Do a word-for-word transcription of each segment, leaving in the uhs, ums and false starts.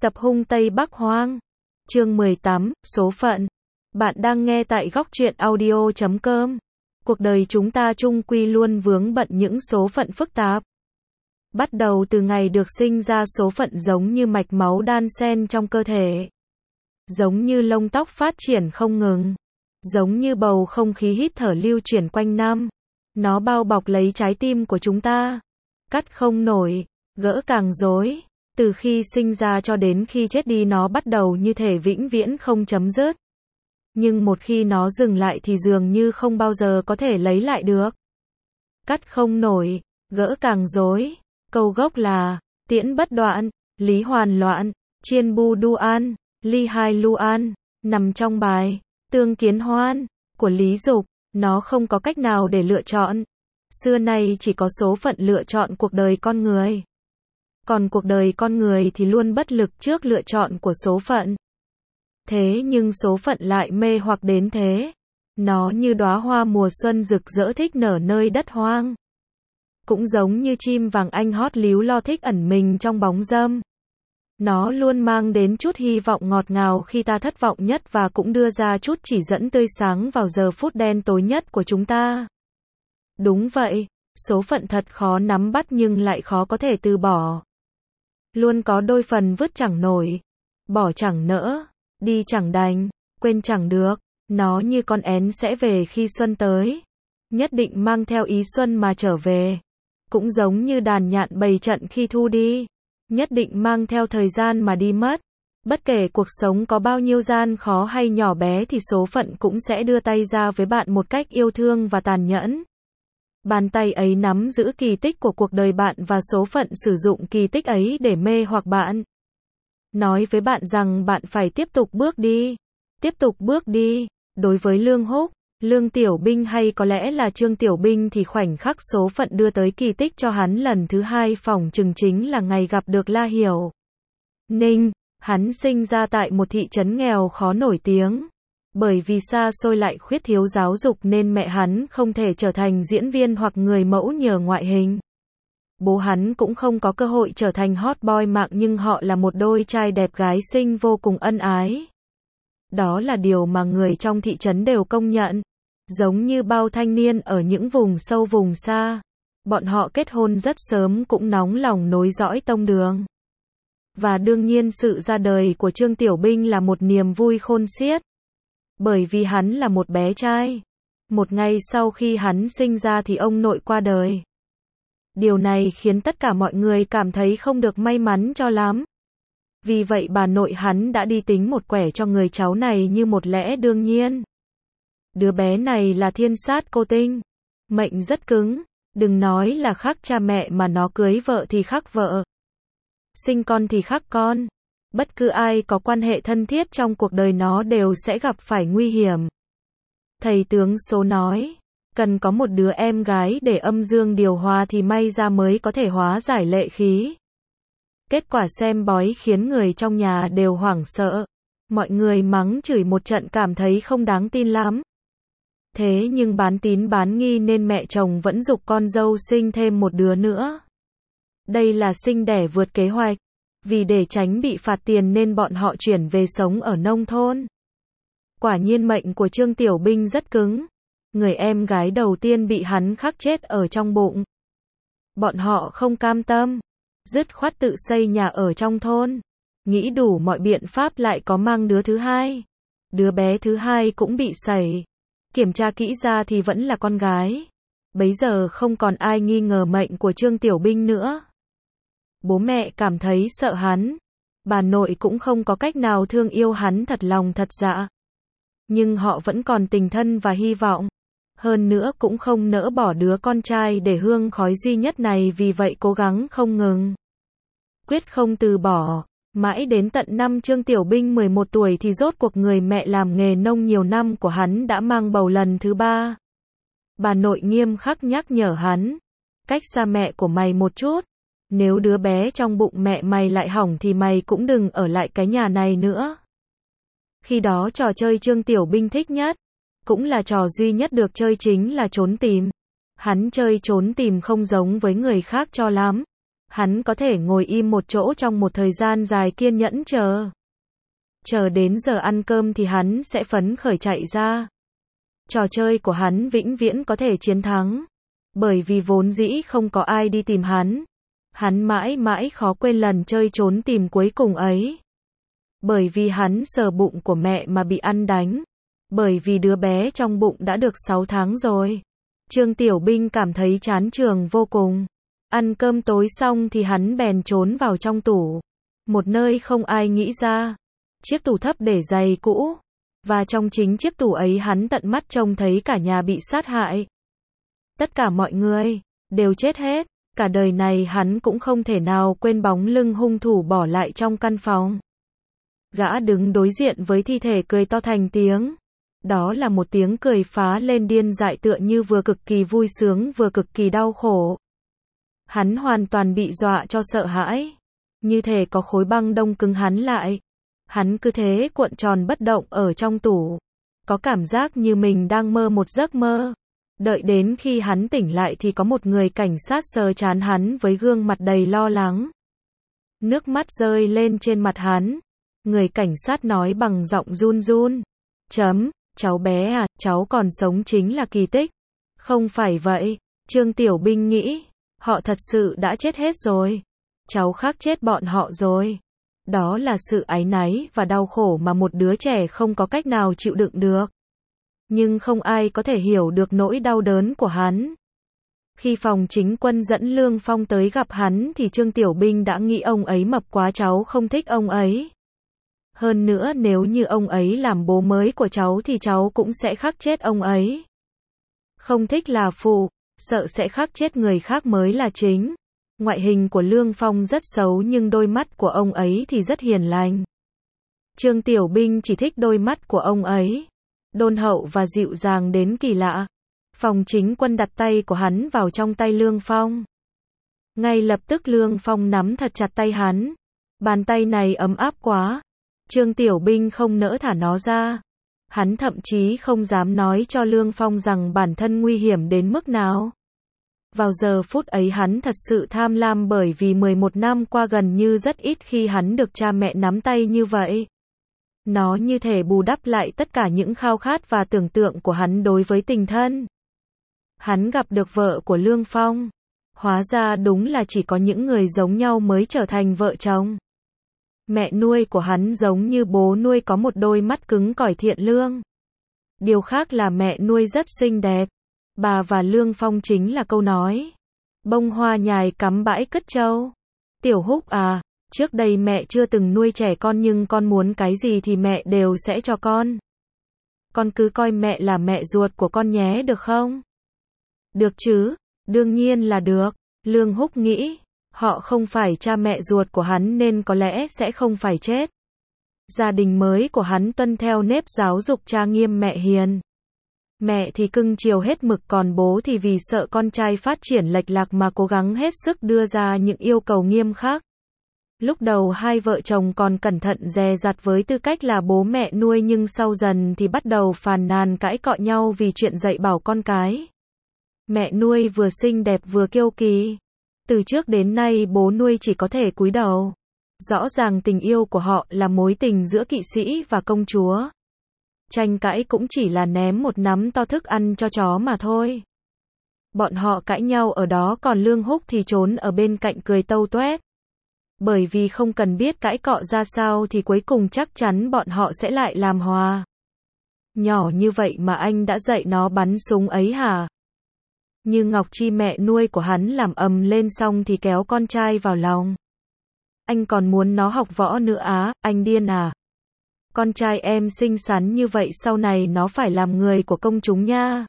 Tập hung Tây Bắc Hoang. Chương mười tám, số phận. Bạn đang nghe tại góc truyện audio chấm com. Cuộc đời chúng ta chung quy luôn vướng bận những số phận phức tạp. Bắt đầu từ ngày được sinh ra, số phận giống như mạch máu đan xen trong cơ thể. Giống như lông tóc phát triển không ngừng. Giống như bầu không khí hít thở lưu chuyển quanh năm. Nó bao bọc lấy trái tim của chúng ta. Cắt không nổi, gỡ càng rối. Từ khi sinh ra cho đến khi chết đi, nó bắt đầu như thể vĩnh viễn không chấm dứt. Nhưng một khi nó dừng lại thì dường như không bao giờ có thể lấy lại được. Cắt không nổi, gỡ càng rối. Câu gốc là tiễn bất đoạn, lý hoàn loạn, chiên bu du an, ly hai lu an, nằm trong bài Tương Kiến Hoan của Lý Dục. Nó không có cách nào để lựa chọn. Xưa nay chỉ có số phận lựa chọn cuộc đời con người. Còn cuộc đời con người thì luôn bất lực trước lựa chọn của số phận. Thế nhưng số phận lại mê hoặc đến thế. Nó như đóa hoa mùa xuân rực rỡ thích nở nơi đất hoang. Cũng giống như chim vàng anh hót líu lo thích ẩn mình trong bóng râm. Nó luôn mang đến chút hy vọng ngọt ngào khi ta thất vọng nhất, và cũng đưa ra chút chỉ dẫn tươi sáng vào giờ phút đen tối nhất của chúng ta. Đúng vậy, số phận thật khó nắm bắt nhưng lại khó có thể từ bỏ. Luôn có đôi phần vứt chẳng nổi, bỏ chẳng nỡ, đi chẳng đành, quên chẳng được. Nó như con én sẽ về khi xuân tới, nhất định mang theo ý xuân mà trở về. Cũng giống như đàn nhạn bầy trận khi thu đi, nhất định mang theo thời gian mà đi mất. Bất kể cuộc sống có bao nhiêu gian khó hay nhỏ bé thì số phận cũng sẽ đưa tay ra với bạn một cách yêu thương và tàn nhẫn. Bàn tay ấy nắm giữ kỳ tích của cuộc đời bạn, và số phận sử dụng kỳ tích ấy để mê hoặc bạn. Nói với bạn rằng bạn phải tiếp tục bước đi. Tiếp tục bước đi. Đối với Lương Húc, Lương Tiểu Binh hay có lẽ là Trương Tiểu Binh thì khoảnh khắc số phận đưa tới kỳ tích cho hắn lần thứ hai phỏng chừng chính là ngày gặp được La Hiểu Ninh. Hắn sinh ra tại một thị trấn nghèo khó nổi tiếng. Bởi vì xa xôi lại khuyết thiếu giáo dục nên mẹ hắn không thể trở thành diễn viên hoặc người mẫu nhờ ngoại hình. Bố hắn cũng không có cơ hội trở thành hot boy mạng, nhưng họ là một đôi trai đẹp gái xinh vô cùng ân ái. Đó là điều mà người trong thị trấn đều công nhận. Giống như bao thanh niên ở những vùng sâu vùng xa, bọn họ kết hôn rất sớm, cũng nóng lòng nối dõi tông đường. Và đương nhiên sự ra đời của Trương Tiểu Binh là một niềm vui khôn xiết. Bởi vì hắn là một bé trai. Một ngày sau khi hắn sinh ra thì ông nội qua đời. Điều này khiến tất cả mọi người cảm thấy không được may mắn cho lắm. Vì vậy bà nội hắn đã đi tính một quẻ cho người cháu này như một lẽ đương nhiên. Đứa bé này là thiên sát cô tinh. Mệnh rất cứng. Đừng nói là khắc cha mẹ mà nó cưới vợ thì khắc vợ. Sinh con thì khắc con. Bất cứ ai có quan hệ thân thiết trong cuộc đời nó đều sẽ gặp phải nguy hiểm. Thầy tướng số nói, cần có một đứa em gái để âm dương điều hòa thì may ra mới có thể hóa giải lệ khí. Kết quả xem bói khiến người trong nhà đều hoảng sợ. Mọi người mắng chửi một trận cảm thấy không đáng tin lắm. Thế nhưng bán tín bán nghi nên mẹ chồng vẫn giục con dâu sinh thêm một đứa nữa. Đây là sinh đẻ vượt kế hoạch. Vì để tránh bị phạt tiền nên bọn họ chuyển về sống ở nông thôn. Quả nhiên mệnh của Trương Tiểu Binh rất cứng. Người em gái đầu tiên bị hắn khắc chết ở trong bụng. Bọn họ không cam tâm, dứt khoát tự xây nhà ở trong thôn. Nghĩ đủ mọi biện pháp lại có mang đứa thứ hai. Đứa bé thứ hai cũng bị sẩy. Kiểm tra kỹ ra thì vẫn là con gái. Bấy giờ không còn ai nghi ngờ mệnh của Trương Tiểu Binh nữa. Bố mẹ cảm thấy sợ hắn. Bà nội cũng không có cách nào thương yêu hắn thật lòng thật dạ. Nhưng họ vẫn còn tình thân và hy vọng. Hơn nữa cũng không nỡ bỏ đứa con trai để hương khói duy nhất này, vì vậy cố gắng không ngừng. Quyết không từ bỏ. Mãi đến tận năm Trương Tiểu Binh mười một tuổi thì rốt cuộc người mẹ làm nghề nông nhiều năm của hắn đã mang bầu lần thứ ba. Bà nội nghiêm khắc nhắc nhở hắn. Cách xa mẹ của mày một chút. Nếu đứa bé trong bụng mẹ mày lại hỏng thì mày cũng đừng ở lại cái nhà này nữa. Khi đó trò chơi Trương Tiểu Binh thích nhất, cũng là trò duy nhất được chơi, chính là trốn tìm. Hắn chơi trốn tìm không giống với người khác cho lắm. Hắn có thể ngồi im một chỗ trong một thời gian dài kiên nhẫn chờ. Chờ đến giờ ăn cơm thì hắn sẽ phấn khởi chạy ra. Trò chơi của hắn vĩnh viễn có thể chiến thắng. Bởi vì vốn dĩ không có ai đi tìm hắn. Hắn mãi mãi khó quên lần chơi trốn tìm cuối cùng ấy. Bởi vì hắn sờ bụng của mẹ mà bị ăn đánh. Bởi vì đứa bé trong bụng đã được sáu tháng rồi. Trương Tiểu Binh cảm thấy chán trường vô cùng. Ăn cơm tối xong thì hắn bèn trốn vào trong tủ. Một nơi không ai nghĩ ra. Chiếc tủ thấp để giày cũ. Và trong chính chiếc tủ ấy hắn tận mắt trông thấy cả nhà bị sát hại. Tất cả mọi người đều chết hết. Cả đời này hắn cũng không thể nào quên bóng lưng hung thủ bỏ lại trong căn phòng. Gã đứng đối diện với thi thể cười to thành tiếng. Đó là một tiếng cười phá lên điên dại tựa như vừa cực kỳ vui sướng vừa cực kỳ đau khổ. Hắn hoàn toàn bị dọa cho sợ hãi. Như thể có khối băng đông cứng hắn lại. Hắn cứ thế cuộn tròn bất động ở trong tủ. Có cảm giác như mình đang mơ một giấc mơ. Đợi đến khi hắn tỉnh lại thì có một người cảnh sát sờ trán hắn với gương mặt đầy lo lắng. Nước mắt rơi lên trên mặt hắn. Người cảnh sát nói bằng giọng run run. Chấm, cháu bé à, cháu còn sống chính là kỳ tích. Không phải vậy, Trương Tiểu Binh nghĩ. Họ thật sự đã chết hết rồi. Cháu khác chết bọn họ rồi. Đó là sự áy náy và đau khổ mà một đứa trẻ không có cách nào chịu đựng được. Nhưng không ai có thể hiểu được nỗi đau đớn của hắn. Khi phòng chính quân dẫn Lương Phong tới gặp hắn thì Trương Tiểu Binh đã nghĩ ông ấy mập quá, cháu không thích ông ấy. Hơn nữa nếu như ông ấy làm bố mới của cháu thì cháu cũng sẽ khắc chết ông ấy. Không thích là phụ, sợ sẽ khắc chết người khác mới là chính. Ngoại hình của Lương Phong rất xấu nhưng đôi mắt của ông ấy thì rất hiền lành. Trương Tiểu Binh chỉ thích đôi mắt của ông ấy. Đôn hậu và dịu dàng đến kỳ lạ. Phòng chính quân đặt tay của hắn vào trong tay Lương Phong. Ngay lập tức Lương Phong nắm thật chặt tay hắn. Bàn tay này ấm áp quá. Trương Tiểu Binh không nỡ thả nó ra. Hắn thậm chí không dám nói cho Lương Phong rằng bản thân nguy hiểm đến mức nào. Vào giờ phút ấy hắn thật sự tham lam bởi vì mười một năm qua gần như rất ít khi hắn được cha mẹ nắm tay như vậy. Nó như thể bù đắp lại tất cả những khao khát và tưởng tượng của hắn đối với tình thân. Hắn gặp được vợ của Lương Phong. Hóa ra đúng là chỉ có những người giống nhau mới trở thành vợ chồng. Mẹ nuôi của hắn giống như bố nuôi, có một đôi mắt cứng cỏi thiện lương. Điều khác là mẹ nuôi rất xinh đẹp. Bà và Lương Phong chính là câu nói. Bông hoa nhài cắm bãi cất trâu. Tiểu Húc à, trước đây mẹ chưa từng nuôi trẻ con nhưng con muốn cái gì thì mẹ đều sẽ cho con. Con cứ coi mẹ là mẹ ruột của con nhé được không? Được chứ, đương nhiên là được. Lương Húc nghĩ, họ không phải cha mẹ ruột của hắn nên có lẽ sẽ không phải chết. Gia đình mới của hắn tuân theo nếp giáo dục cha nghiêm mẹ hiền. Mẹ thì cưng chiều hết mực, còn bố thì vì sợ con trai phát triển lệch lạc mà cố gắng hết sức đưa ra những yêu cầu nghiêm khắc. Lúc đầu hai vợ chồng còn cẩn thận dè dặt với tư cách là bố mẹ nuôi nhưng sau dần thì bắt đầu phàn nàn cãi cọ nhau vì chuyện dạy bảo con cái. Mẹ nuôi vừa xinh đẹp vừa kiêu kỳ. Từ trước đến nay bố nuôi chỉ có thể cúi đầu. Rõ ràng tình yêu của họ là mối tình giữa kỵ sĩ và công chúa. Tranh cãi cũng chỉ là ném một nắm to thức ăn cho chó mà thôi. Bọn họ cãi nhau ở đó còn Lương Húc thì trốn ở bên cạnh cười tâu tuét. Bởi vì không cần biết cãi cọ ra sao thì cuối cùng chắc chắn bọn họ sẽ lại làm hòa. Nhỏ như vậy mà anh đã dạy nó bắn súng ấy hả? Như Ngọc Chi mẹ nuôi của hắn làm ầm lên xong thì kéo con trai vào lòng. Anh còn muốn nó học võ nữa á, anh điên à? Con trai em xinh xắn như vậy sau này nó phải làm người của công chúng nha.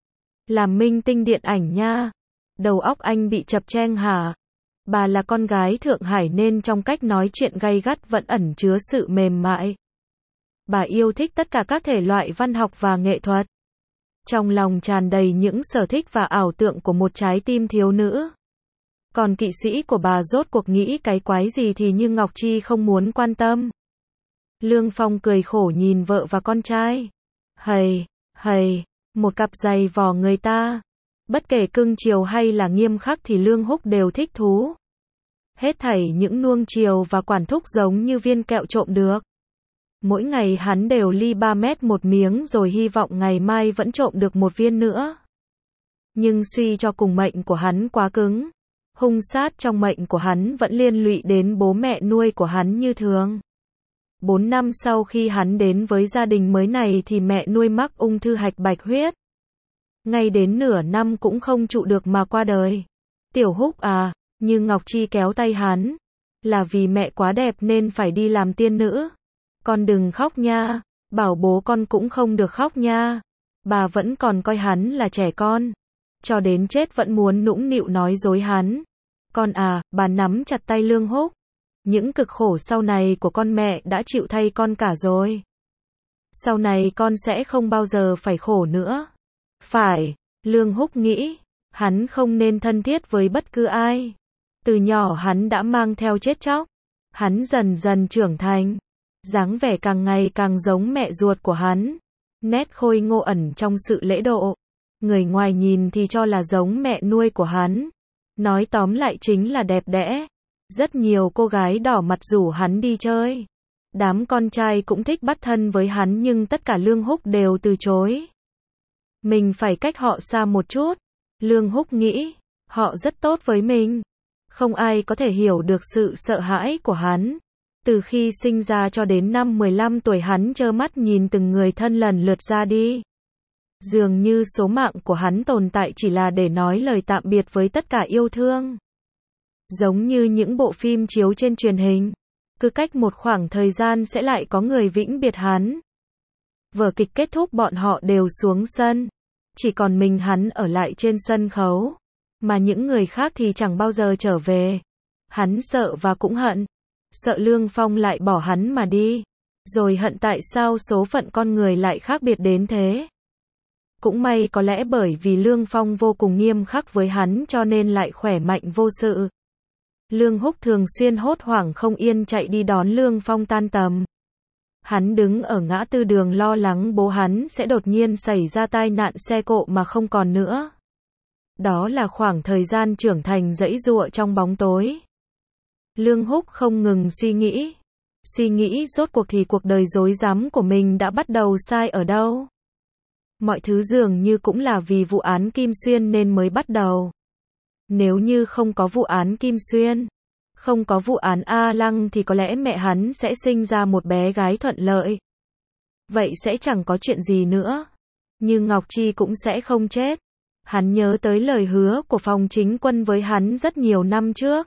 Làm minh tinh điện ảnh nha. Đầu óc anh bị chập cheng hả? Bà là con gái Thượng Hải nên trong cách nói chuyện gay gắt vẫn ẩn chứa sự mềm mại. Bà yêu thích tất cả các thể loại văn học và nghệ thuật. Trong lòng tràn đầy những sở thích và ảo tượng của một trái tim thiếu nữ. Còn kỵ sĩ của bà rốt cuộc nghĩ cái quái gì thì Như Ngọc Chi không muốn quan tâm. Lương Phong cười khổ nhìn vợ và con trai. Hầy, hầy, một cặp giày vò người ta. Bất kể cưng chiều hay là nghiêm khắc thì Lương Húc đều thích thú. Hết thảy những nuông chiều và quản thúc giống như viên kẹo trộm được. Mỗi ngày hắn đều ly ba mét một miếng rồi hy vọng ngày mai vẫn trộm được một viên nữa. Nhưng suy cho cùng mệnh của hắn quá cứng. Hung sát trong mệnh của hắn vẫn liên lụy đến bố mẹ nuôi của hắn như thường. Bốn năm sau khi hắn đến với gia đình mới này thì mẹ nuôi mắc ung thư hạch bạch huyết. Ngay đến nửa năm cũng không trụ được mà qua đời. Tiểu Húc à, như Ngọc Chi kéo tay hắn. Là vì mẹ quá đẹp nên phải đi làm tiên nữ. Con đừng khóc nha, bảo bố con cũng không được khóc nha. Bà vẫn còn coi hắn là trẻ con. Cho đến chết vẫn muốn nũng nịu nói dối hắn. Con à, bà nắm chặt tay Lương Húc. Những cực khổ sau này của con mẹ đã chịu thay con cả rồi. Sau này con sẽ không bao giờ phải khổ nữa. Phải, Lương Húc nghĩ, hắn không nên thân thiết với bất cứ ai. Từ nhỏ hắn đã mang theo chết chóc. Hắn dần dần trưởng thành. Dáng vẻ càng ngày càng giống mẹ ruột của hắn. Nét khôi ngô ẩn trong sự lễ độ. Người ngoài nhìn thì cho là giống mẹ nuôi của hắn. Nói tóm lại chính là đẹp đẽ. Rất nhiều cô gái đỏ mặt rủ hắn đi chơi. Đám con trai cũng thích bắt thân với hắn nhưng tất cả Lương Húc đều từ chối. Mình phải cách họ xa một chút. Lương Húc nghĩ, họ rất tốt với mình. Không ai có thể hiểu được sự sợ hãi của hắn. Từ khi sinh ra cho đến năm mười lăm tuổi hắn trơ mắt nhìn từng người thân lần lượt ra đi. Dường như số mạng của hắn tồn tại chỉ là để nói lời tạm biệt với tất cả yêu thương. Giống như những bộ phim chiếu trên truyền hình. Cứ cách một khoảng thời gian sẽ lại có người vĩnh biệt hắn. Vở kịch kết thúc bọn họ đều xuống sân. Chỉ còn mình hắn ở lại trên sân khấu. Mà những người khác thì chẳng bao giờ trở về. Hắn sợ và cũng hận. Sợ Lương Phong lại bỏ hắn mà đi. Rồi hận tại sao số phận con người lại khác biệt đến thế. Cũng may có lẽ bởi vì Lương Phong vô cùng nghiêm khắc với hắn cho nên lại khỏe mạnh vô sự. Lương Húc thường xuyên hốt hoảng không yên chạy đi đón Lương Phong tan tầm. Hắn đứng ở ngã tư đường lo lắng bố hắn sẽ đột nhiên xảy ra tai nạn xe cộ mà không còn nữa. Đó là khoảng thời gian trưởng thành giãy giụa trong bóng tối. Lương Húc không ngừng suy nghĩ. Suy nghĩ rốt cuộc thì cuộc đời rối rắm của mình đã bắt đầu sai ở đâu. Mọi thứ dường như cũng là vì vụ án Kim Xuyên nên mới bắt đầu. Nếu như không có vụ án Kim Xuyên, không có vụ án A Lăng thì có lẽ mẹ hắn sẽ sinh ra một bé gái thuận lợi. Vậy sẽ chẳng có chuyện gì nữa. Nhưng Ngọc Chi cũng sẽ không chết. Hắn nhớ tới lời hứa của Phòng Chính Quân với hắn rất nhiều năm trước.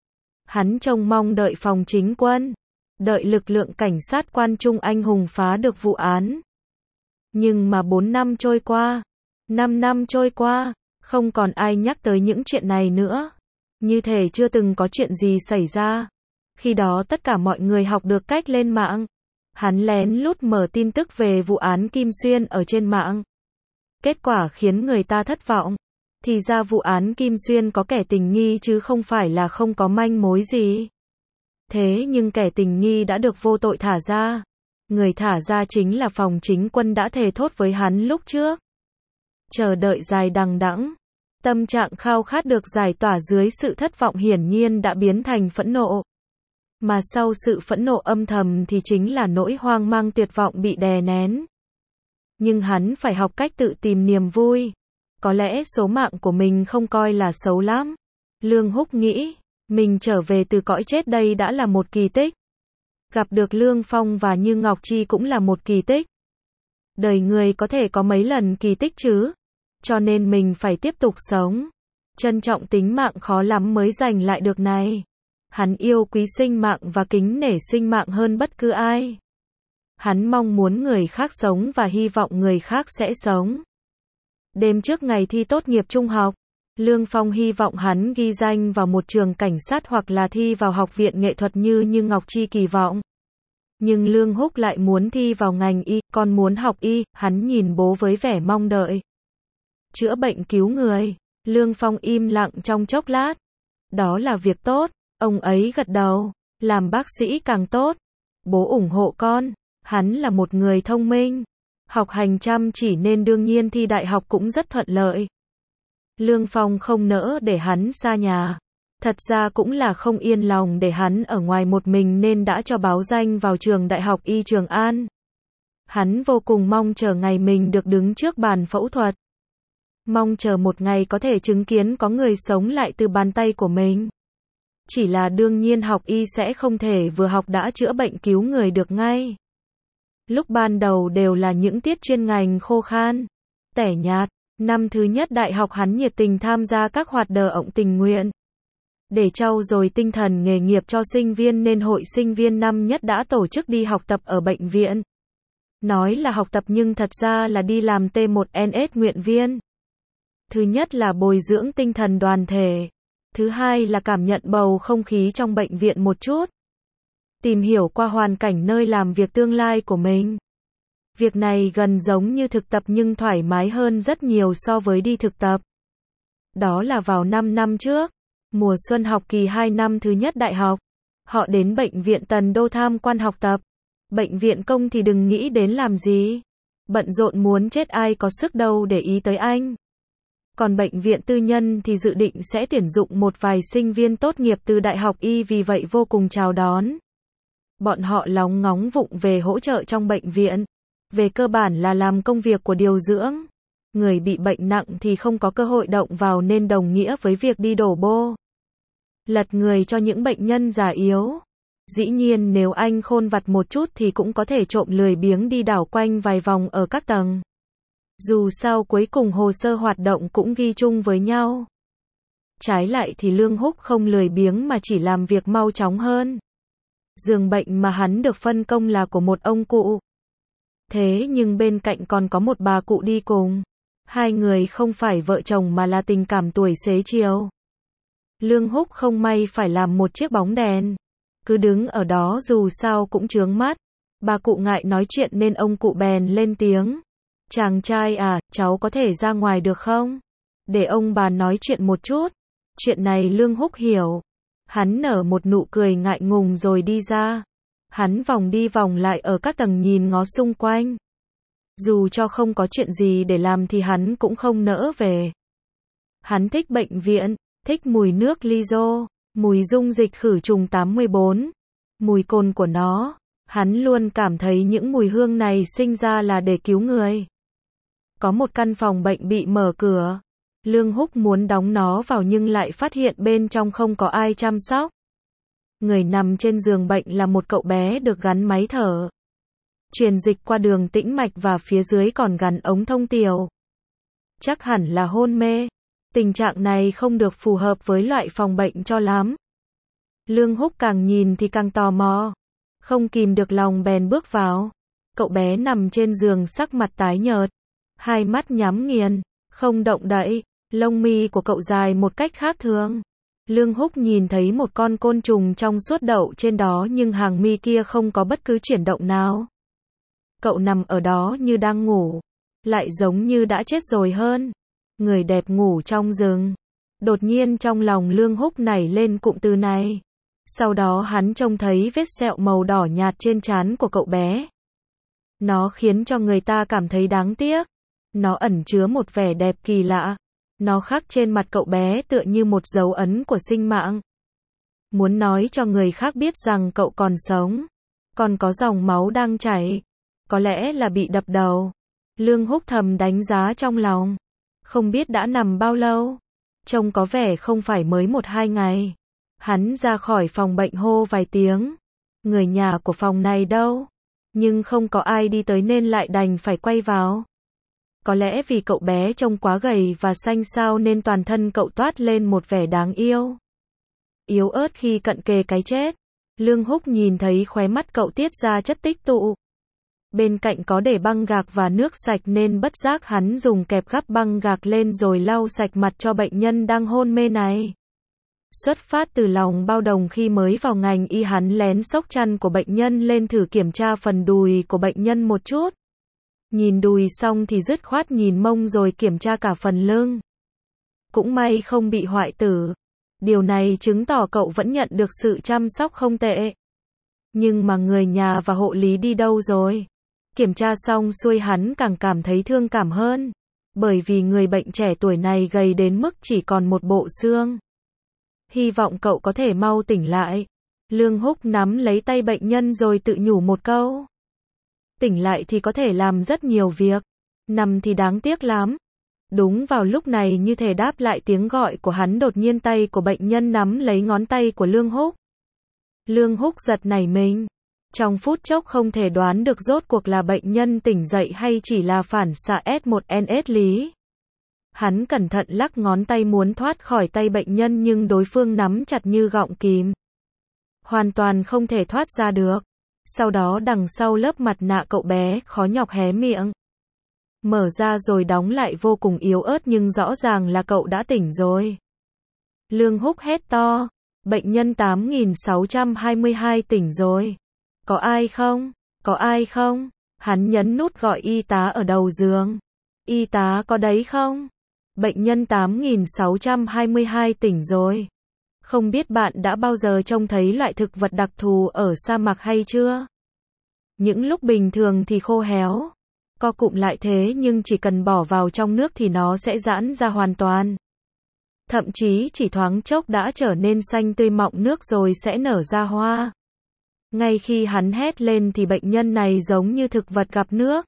Hắn trông mong đợi Phòng Chính Quân, đợi lực lượng cảnh sát Quan Trung anh hùng phá được vụ án. Nhưng mà bốn năm trôi qua, năm năm trôi qua, không còn ai nhắc tới những chuyện này nữa. Như thể chưa từng có chuyện gì xảy ra. Khi đó tất cả mọi người học được cách lên mạng. Hắn lén lút mở tin tức về vụ án Kim Xuyên ở trên mạng. Kết quả khiến người ta thất vọng. Thì ra vụ án Kim Xuyên có kẻ tình nghi chứ không phải là không có manh mối gì. Thế nhưng kẻ tình nghi đã được vô tội thả ra. Người thả ra chính là Phòng Chính Quân đã thề thốt với hắn lúc trước. Chờ đợi dài đằng đẵng. Tâm trạng khao khát được giải tỏa dưới sự thất vọng hiển nhiên đã biến thành phẫn nộ. Mà sau sự phẫn nộ âm thầm thì chính là nỗi hoang mang tuyệt vọng bị đè nén. Nhưng hắn phải học cách tự tìm niềm vui. Có lẽ số mạng của mình không coi là xấu lắm. Lương Húc nghĩ, mình trở về từ cõi chết đây đã là một kỳ tích. Gặp được Lương Phong và Như Ngọc Chi cũng là một kỳ tích. Đời người có thể có mấy lần kỳ tích chứ. Cho nên mình phải tiếp tục sống. Trân trọng tính mạng khó lắm mới giành lại được này. Hắn yêu quý sinh mạng và kính nể sinh mạng hơn bất cứ ai. Hắn mong muốn người khác sống và hy vọng người khác sẽ sống. Đêm trước ngày thi tốt nghiệp trung học, Lương Phong hy vọng hắn ghi danh vào một trường cảnh sát hoặc là thi vào học viện nghệ thuật như Như Ngọc Chi kỳ vọng. Nhưng Lương Húc lại muốn thi vào ngành y, còn muốn học y, hắn nhìn bố với vẻ mong đợi. Chữa bệnh cứu người. Lương Phong im lặng trong chốc lát. Đó là việc tốt. Ông ấy gật đầu. Làm bác sĩ càng tốt. Bố ủng hộ con. Hắn là một người thông minh. Học hành chăm chỉ nên đương nhiên thi đại học cũng rất thuận lợi. Lương Phong không nỡ để hắn xa nhà. Thật ra cũng là không yên lòng để hắn ở ngoài một mình nên đã cho báo danh vào trường Đại học Y Trường An. Hắn vô cùng mong chờ ngày mình được đứng trước bàn phẫu thuật. Mong chờ một ngày có thể chứng kiến có người sống lại từ bàn tay của mình. Chỉ là đương nhiên học y sẽ không thể vừa học đã chữa bệnh cứu người được ngay. Lúc ban đầu đều là những tiết chuyên ngành khô khan, tẻ nhạt. Năm thứ nhất đại học hắn nhiệt tình tham gia các hoạt động tình nguyện. Để trau dồi tinh thần nghề nghiệp cho sinh viên nên hội sinh viên năm nhất đã tổ chức đi học tập ở bệnh viện. Nói là học tập nhưng thật ra là đi làm T một N S nguyện viên. Thứ nhất là bồi dưỡng tinh thần đoàn thể. Thứ hai là cảm nhận bầu không khí trong bệnh viện một chút. Tìm hiểu qua hoàn cảnh nơi làm việc tương lai của mình. Việc này gần giống như thực tập nhưng thoải mái hơn rất nhiều so với đi thực tập. Đó là vào năm năm trước, mùa xuân học kỳ hai năm thứ nhất đại học. Họ đến bệnh viện Tần Đô tham quan học tập. Bệnh viện công thì đừng nghĩ đến làm gì. Bận rộn muốn chết ai có sức đâu để ý tới anh. Còn bệnh viện tư nhân thì dự định sẽ tuyển dụng một vài sinh viên tốt nghiệp từ đại học y vì vậy vô cùng chào đón. Bọn họ lóng ngóng vụng về hỗ trợ trong bệnh viện. Về cơ bản là làm công việc của điều dưỡng. Người bị bệnh nặng thì không có cơ hội động vào nên đồng nghĩa với việc đi đổ bô. Lật người cho những bệnh nhân già yếu. Dĩ nhiên nếu anh khôn vặt một chút thì cũng có thể trộm lười biếng đi đảo quanh vài vòng ở các tầng. Dù sao cuối cùng hồ sơ hoạt động cũng ghi chung với nhau. Trái lại thì Lương Húc không lười biếng mà chỉ làm việc mau chóng hơn. Giường bệnh mà hắn được phân công là của một ông cụ. Thế nhưng bên cạnh còn có một bà cụ đi cùng. Hai người không phải vợ chồng mà là tình cảm tuổi xế chiều. Lương Húc không may phải làm một chiếc bóng đèn. Cứ đứng ở đó dù sao cũng chướng mắt. Bà cụ ngại nói chuyện nên ông cụ bèn lên tiếng. Chàng trai à, cháu có thể ra ngoài được không? Để ông bà nói chuyện một chút. Chuyện này Lương Húc hiểu. Hắn nở một nụ cười ngại ngùng rồi đi ra. Hắn vòng đi vòng lại ở các tầng nhìn ngó xung quanh. Dù cho không có chuyện gì để làm thì hắn cũng không nỡ về. Hắn thích bệnh viện, thích mùi nước Lizo, mùi dung dịch khử trùng tám mươi bốn, mùi cồn của nó. Hắn luôn cảm thấy những mùi hương này sinh ra là để cứu người. Có một căn phòng bệnh bị mở cửa. Lương Húc muốn đóng nó vào nhưng lại phát hiện bên trong không có ai chăm sóc. Người nằm trên giường bệnh là một cậu bé được gắn máy thở. Truyền dịch qua đường tĩnh mạch và phía dưới còn gắn ống thông tiểu. Chắc hẳn là hôn mê. Tình trạng này không được phù hợp với loại phòng bệnh cho lắm. Lương Húc càng nhìn thì càng tò mò. Không kìm được lòng bèn bước vào. Cậu bé nằm trên giường sắc mặt tái nhợt. Hai mắt nhắm nghiền, không động đậy. Lông mi của cậu dài một cách khác thường. Lương Húc nhìn thấy một con côn trùng trong suốt đậu trên đó nhưng hàng mi kia không có bất cứ chuyển động nào. Cậu nằm ở đó như đang ngủ. Lại giống như đã chết rồi hơn. Người đẹp ngủ trong rừng. Đột nhiên trong lòng Lương Húc nảy lên cụm từ này. Sau đó hắn trông thấy vết sẹo màu đỏ nhạt trên trán của cậu bé. Nó khiến cho người ta cảm thấy đáng tiếc. Nó ẩn chứa một vẻ đẹp kỳ lạ. Nó khắc trên mặt cậu bé tựa như một dấu ấn của sinh mạng. Muốn nói cho người khác biết rằng cậu còn sống. Còn có dòng máu đang chảy. Có lẽ là bị đập đầu. Lương Húc thầm đánh giá trong lòng. Không biết đã nằm bao lâu. Trông có vẻ không phải mới một hai ngày. Hắn ra khỏi phòng bệnh hô vài tiếng. Người nhà của phòng này đâu? Nhưng không có ai đi tới nên lại đành phải quay vào. Có lẽ vì cậu bé trông quá gầy và xanh xao nên toàn thân cậu toát lên một vẻ đáng yêu. Yếu ớt khi cận kề cái chết. Lương Húc nhìn thấy khóe mắt cậu tiết ra chất tích tụ. Bên cạnh có để băng gạc và nước sạch nên bất giác hắn dùng kẹp gắp băng gạc lên rồi lau sạch mặt cho bệnh nhân đang hôn mê này. Xuất phát từ lòng bao đồng khi mới vào ngành y hắn lén xốc chăn của bệnh nhân lên thử kiểm tra phần đùi của bệnh nhân một chút. Nhìn đùi xong thì dứt khoát nhìn mông rồi kiểm tra cả phần lưng. Cũng may không bị hoại tử. Điều này chứng tỏ cậu vẫn nhận được sự chăm sóc không tệ. Nhưng mà người nhà và hộ lý đi đâu rồi? Kiểm tra xong xuôi hắn càng cảm thấy thương cảm hơn. Bởi vì người bệnh trẻ tuổi này gầy đến mức chỉ còn một bộ xương. Hy vọng cậu có thể mau tỉnh lại. Lương Húc nắm lấy tay bệnh nhân rồi tự nhủ một câu. Tỉnh lại thì có thể làm rất nhiều việc. Nằm thì đáng tiếc lắm. Đúng vào lúc này như thể đáp lại tiếng gọi của hắn, đột nhiên tay của bệnh nhân nắm lấy ngón tay của Lương Húc. Lương Húc giật nảy mình. Trong phút chốc không thể đoán được rốt cuộc là bệnh nhân tỉnh dậy hay chỉ là phản xạ S một N S lý. Hắn cẩn thận lắc ngón tay muốn thoát khỏi tay bệnh nhân nhưng đối phương nắm chặt như gọng kìm. Hoàn toàn không thể thoát ra được. Sau đó đằng sau lớp mặt nạ cậu bé khó nhọc hé miệng. Mở ra rồi đóng lại vô cùng yếu ớt nhưng rõ ràng là cậu đã tỉnh rồi. Lương Húc hét to. Bệnh nhân tám nghìn sáu trăm hai mươi hai tỉnh rồi. Có ai không? Có ai không? Hắn nhấn nút gọi y tá ở đầu giường. Y tá có đấy không? Bệnh nhân tám nghìn sáu trăm hai mươi hai tỉnh rồi. Không biết bạn đã bao giờ trông thấy loại thực vật đặc thù ở sa mạc hay chưa? Những lúc bình thường thì khô héo, co cụm lại thế nhưng chỉ cần bỏ vào trong nước thì nó sẽ giãn ra hoàn toàn. Thậm chí chỉ thoáng chốc đã trở nên xanh tươi mọng nước rồi sẽ nở ra hoa. Ngay khi hắn hét lên thì bệnh nhân này giống như thực vật gặp nước.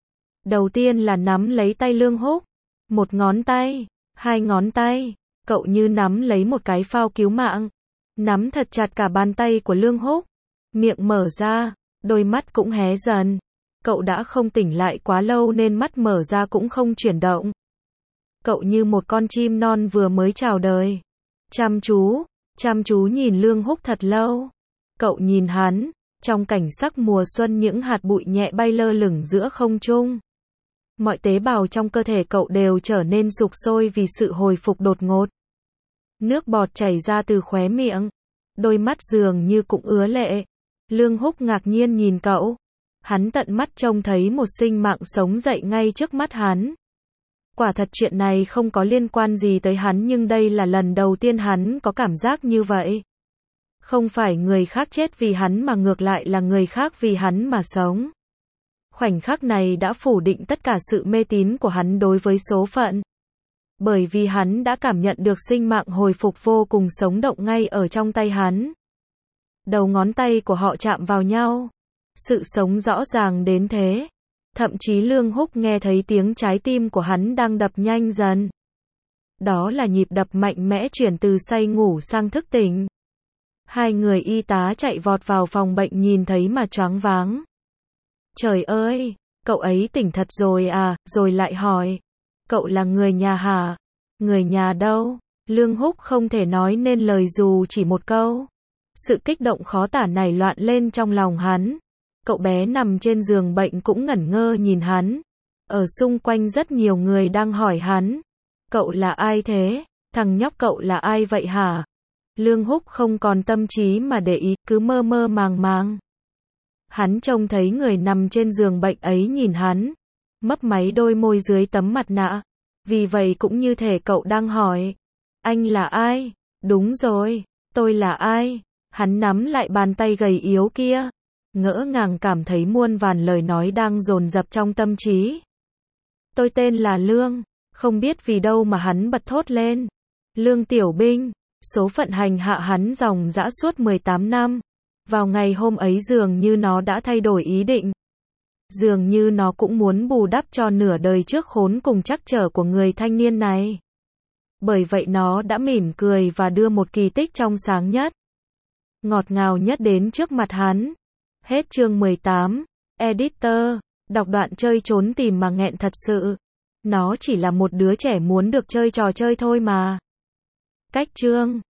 Đầu tiên là nắm lấy tay Lương Húc. Một ngón tay, hai ngón tay, cậu như nắm lấy một cái phao cứu mạng. Nắm thật chặt cả bàn tay của Lương Húc. Miệng mở ra, đôi mắt cũng hé dần. Cậu đã không tỉnh lại quá lâu nên mắt mở ra cũng không chuyển động. Cậu như một con chim non vừa mới chào đời. Chăm chú, chăm chú nhìn Lương Húc thật lâu. Cậu nhìn hắn, trong cảnh sắc mùa xuân những hạt bụi nhẹ bay lơ lửng giữa không trung. Mọi tế bào trong cơ thể cậu đều trở nên sục sôi vì sự hồi phục đột ngột. Nước bọt chảy ra từ khóe miệng. Đôi mắt dường như cũng ứa lệ. Lương Húc ngạc nhiên nhìn cậu. Hắn tận mắt trông thấy một sinh mạng sống dậy ngay trước mắt hắn. Quả thật chuyện này không có liên quan gì tới hắn nhưng đây là lần đầu tiên hắn có cảm giác như vậy. Không phải người khác chết vì hắn mà ngược lại là người khác vì hắn mà sống. Khoảnh khắc này đã phủ định tất cả sự mê tín của hắn đối với số phận. Bởi vì hắn đã cảm nhận được sinh mạng hồi phục vô cùng sống động ngay ở trong tay hắn. Đầu ngón tay của họ chạm vào nhau. Sự sống rõ ràng đến thế. Thậm chí Lương Húc nghe thấy tiếng trái tim của hắn đang đập nhanh dần. Đó là nhịp đập mạnh mẽ chuyển từ say ngủ sang thức tỉnh. Hai người y tá chạy vọt vào phòng bệnh nhìn thấy mà choáng váng. Trời ơi, cậu ấy tỉnh thật rồi à, rồi lại hỏi. Cậu là người nhà hả? Người nhà đâu? Lương Húc không thể nói nên lời dù chỉ một câu. Sự kích động khó tả nảy loạn lên trong lòng hắn. Cậu bé nằm trên giường bệnh cũng ngẩn ngơ nhìn hắn. Ở xung quanh rất nhiều người đang hỏi hắn. Cậu là ai thế? Thằng nhóc cậu là ai vậy hả? Lương Húc không còn tâm trí mà để ý, cứ mơ mơ màng màng. Hắn trông thấy người nằm trên giường bệnh ấy nhìn hắn. Mấp máy đôi môi dưới tấm mặt nạ. Vì vậy cũng như thể cậu đang hỏi. Anh là ai? Đúng rồi, tôi là ai? Hắn nắm lại bàn tay gầy yếu kia. Ngỡ ngàng cảm thấy muôn vàn lời nói đang dồn dập trong tâm trí. Tôi tên là Lương. Không biết vì đâu mà hắn bật thốt lên. Lương Tiểu Binh. Số phận hành hạ hắn dòng dã suốt mười tám năm. Vào ngày hôm ấy dường như nó đã thay đổi ý định. Dường như nó cũng muốn bù đắp cho nửa đời trước khốn cùng trắc trở của người thanh niên này. Bởi vậy nó đã mỉm cười và đưa một kỳ tích trong sáng nhất, ngọt ngào nhất đến trước mặt hắn. Hết chương mười tám. Editor. Đọc đoạn chơi trốn tìm mà nghẹn thật sự. Nó chỉ là một đứa trẻ muốn được chơi trò chơi thôi mà. Cách chương